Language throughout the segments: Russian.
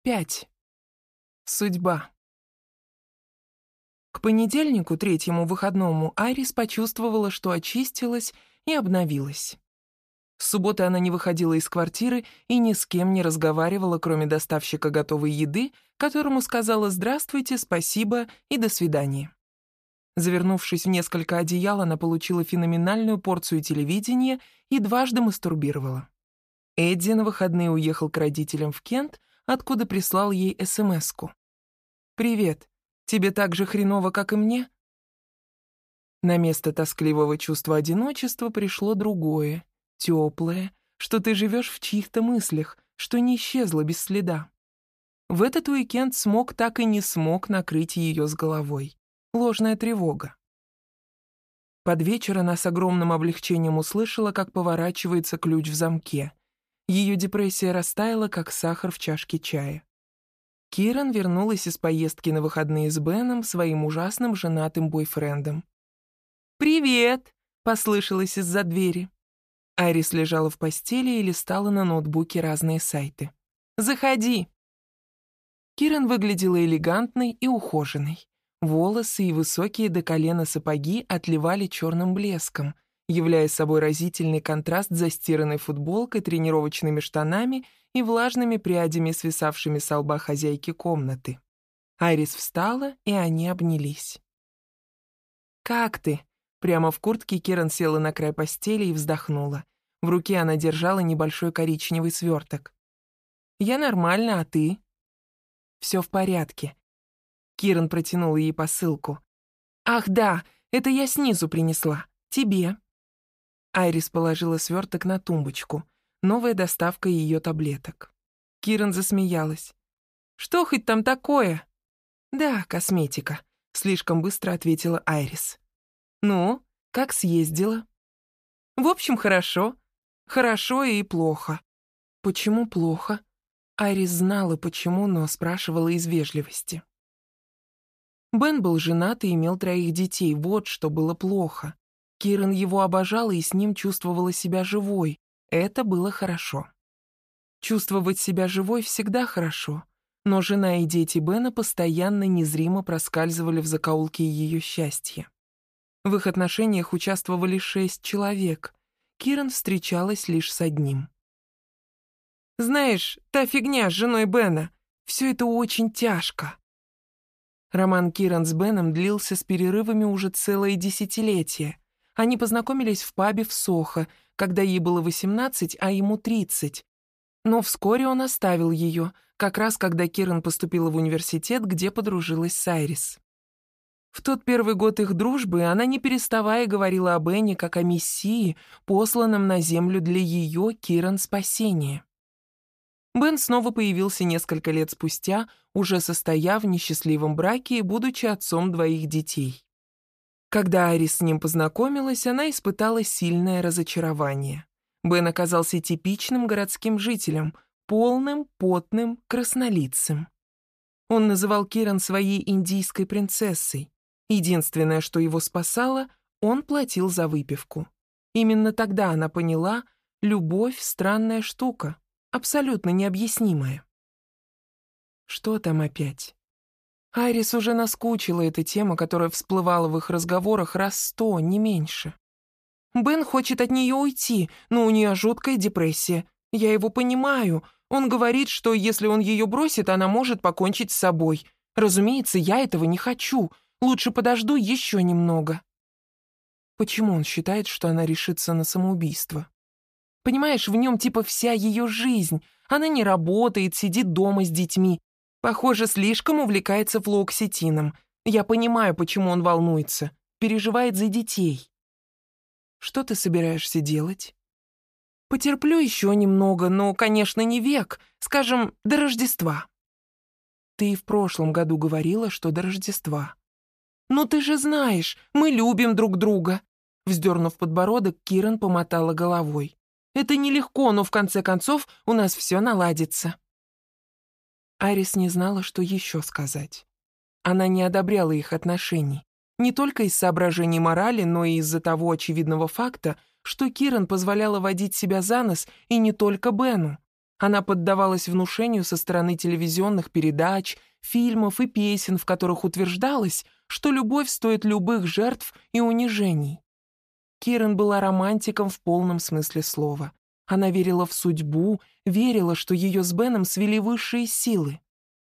5. Судьба. К понедельнику, третьему выходному, Айрис почувствовала, что очистилась и обновилась. С субботы она не выходила из квартиры и ни с кем не разговаривала, кроме доставщика готовой еды, которому сказала «здравствуйте», «спасибо» и «до свидания». Завернувшись в несколько одеял, она получила феноменальную порцию телевидения и дважды мастурбировала. Эдди на выходные уехал к родителям в Кент, откуда прислал ей СМС-ку. «Привет. Тебе так же хреново, как и мне?» На место тоскливого чувства одиночества пришло другое, теплое, что ты живешь в чьих-то мыслях, что не исчезло без следа. В этот уикенд смог так и не смог накрыть ее с головой. Ложная тревога. Под вечер она с огромным облегчением услышала, как поворачивается ключ в замке. Ее депрессия растаяла, как сахар в чашке чая. Киран вернулась из поездки на выходные с Беном, своим ужасным женатым бойфрендом. «Привет!» — послышалось из-за двери. Айрис лежала в постели и листала на ноутбуке разные сайты. «Заходи!» Киран выглядела элегантной и ухоженной. Волосы и высокие до колена сапоги отливали черным блеском, являя собой разительный контраст с застиранной футболкой, тренировочными штанами и влажными прядями, свисавшими с лба хозяйки комнаты. Айрис встала, и они обнялись. «Как ты?» Прямо в куртке Киран села на край постели и вздохнула. В руке она держала небольшой коричневый сверток. «Я нормально, а ты?» «Все в порядке». Киран протянула ей посылку. «Ах да, это я снизу принесла. Тебе». Айрис положила сверток на тумбочку. Новая доставка ее таблеток. Киран засмеялась. «Что хоть там такое?» «Да, косметика», — слишком быстро ответила Айрис. «Ну, как съездила?» «В общем, хорошо. Хорошо и плохо». «Почему плохо?» Айрис знала, почему, но спрашивала из вежливости. Бен был женат и имел 3 детей, вот что было плохо. Киран его обожала и с ним чувствовала себя живой. Это было хорошо. Чувствовать себя живой всегда хорошо, но жена и дети Бена постоянно незримо проскальзывали в закоулке ее счастья. В их отношениях участвовали 6 человек. Киран встречалась лишь с одним. «Знаешь, та фигня с женой Бена, все это очень тяжко». Роман Киран с Беном длился с перерывами уже целое десятилетие. Они познакомились в пабе в Сохо, когда ей было 18, а ему 30. Но вскоре он оставил ее, как раз когда Киран поступила в университет, где подружилась с Айрис. В тот первый год их дружбы она не переставая говорила о Бене как о мессии, посланном на землю для ее, Киран, спасения. Бен снова появился несколько лет спустя, уже состояв в несчастливом браке и будучи отцом 2 детей. Когда Айрис с ним познакомилась, она испытала сильное разочарование. Бен оказался типичным городским жителем, полным, потным, краснолицым. Он называл Киран своей индийской принцессой. Единственное, что его спасало, он платил за выпивку. Именно тогда она поняла, любовь — странная штука, абсолютно необъяснимая. Что там опять? Айрис уже наскучила эта тема, которая всплывала в их разговорах раз 100, не меньше. Бен хочет от нее уйти, но у нее жуткая депрессия. Я его понимаю. Он говорит, что если он ее бросит, она может покончить с собой. Разумеется, я этого не хочу. Лучше подожду еще немного. Почему он считает, что она решится на самоубийство? Понимаешь, в нем типа вся ее жизнь. Она не работает, сидит дома с детьми. Похоже, слишком увлекается флуоксетином. Я понимаю, почему он волнуется. Переживает за детей. Что ты собираешься делать? Потерплю еще немного, но, конечно, не век. Скажем, до Рождества. Ты и в прошлом году говорила, что до Рождества. Ну ты же знаешь, мы любим друг друга. Вздернув подбородок, Киран помотала головой. Это нелегко, но в конце концов у нас все наладится. Айрис не знала, что еще сказать. Она не одобряла их отношений. Не только из соображений морали, но и из-за того очевидного факта, что Киран позволяла водить себя за нос и не только Бену. Она поддавалась внушению со стороны телевизионных передач, фильмов и песен, в которых утверждалось, что любовь стоит любых жертв и унижений. Киран была романтиком в полном смысле слова. Она верила в судьбу, верила, что ее с Беном свели высшие силы.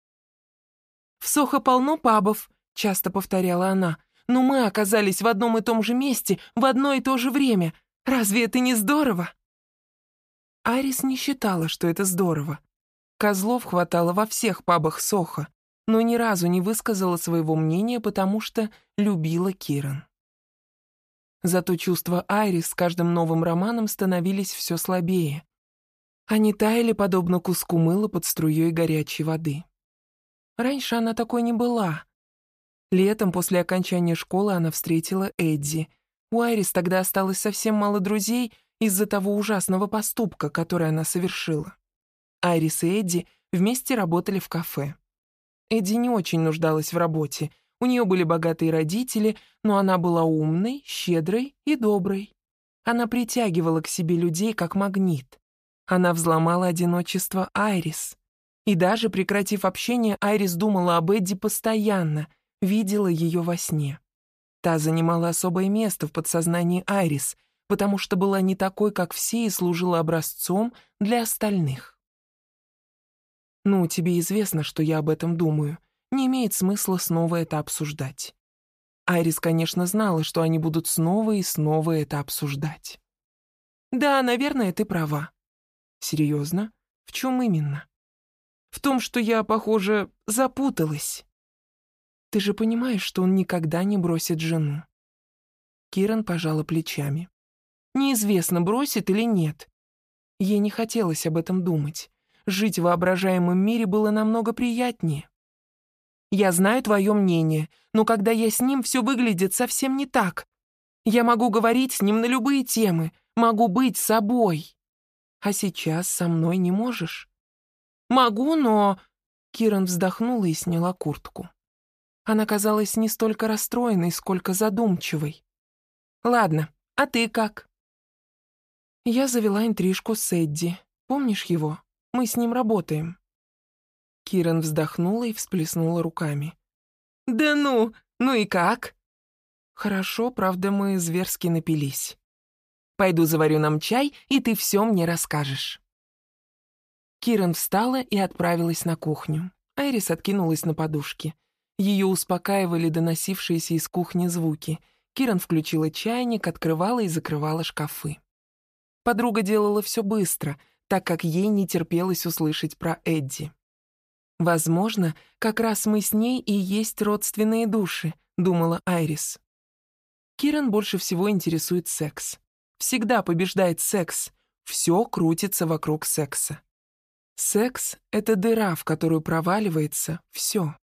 «В Сохо полно пабов», — часто повторяла она, «но мы оказались в одном и том же месте в одно и то же время. Разве это не здорово?» Айрис не считала, что это здорово. Козлов хватало во всех пабах Сохо, но ни разу не высказала своего мнения, потому что любила Киран. Зато чувства Айрис с каждым новым романом становились все слабее. Они таяли подобно куску мыла под струей горячей воды. Раньше она такой не была. Летом после окончания школы она встретила Эдди. У Айрис тогда осталось совсем мало друзей из-за того ужасного поступка, который она совершила. Айрис и Эдди вместе работали в кафе. Эдди не очень нуждалась в работе. У нее были богатые родители, но она была умной, щедрой и доброй. Она притягивала к себе людей как магнит. Она взломала одиночество Айрис. И даже прекратив общение, Айрис думала об Эдди постоянно, видела ее во сне. Та занимала особое место в подсознании Айрис, потому что была не такой, как все, и служила образцом для остальных. «Ну, тебе известно, что я об этом думаю. Не имеет смысла снова это обсуждать». Айрис, конечно, знала, что они будут снова и снова это обсуждать. «Да, наверное, ты права». «Серьезно? В чем именно?» «В том, что я, похоже, запуталась». «Ты же понимаешь, что он никогда не бросит жену». Киран пожала плечами. «Неизвестно, бросит или нет». Ей не хотелось об этом думать. Жить в воображаемом мире было намного приятнее. «Я знаю твое мнение, но когда я с ним, все выглядит совсем не так. Я могу говорить с ним на любые темы, могу быть собой. А сейчас со мной не можешь?» «Могу, но...» Киран вздохнула и сняла куртку. Она казалась не столько расстроенной, сколько задумчивой. «Ладно, а ты как?» «Я завела интрижку с Эдди. Помнишь его? Мы с ним работаем». Киран вздохнула и всплеснула руками. «Да ну и как?» «Хорошо, правда, мы зверски напились. Пойду заварю нам чай, и ты все мне расскажешь». Киран встала и отправилась на кухню. Айрис откинулась на подушке. Ее успокаивали доносившиеся из кухни звуки. Киран включила чайник, открывала и закрывала шкафы. Подруга делала все быстро, так как ей не терпелось услышать про Эдди. «Возможно, как раз мы с ней и есть родственные души», — думала Айрис. Киран больше всего интересует секс. Всегда побеждает секс. Все крутится вокруг секса. Секс — это дыра, в которую проваливается все.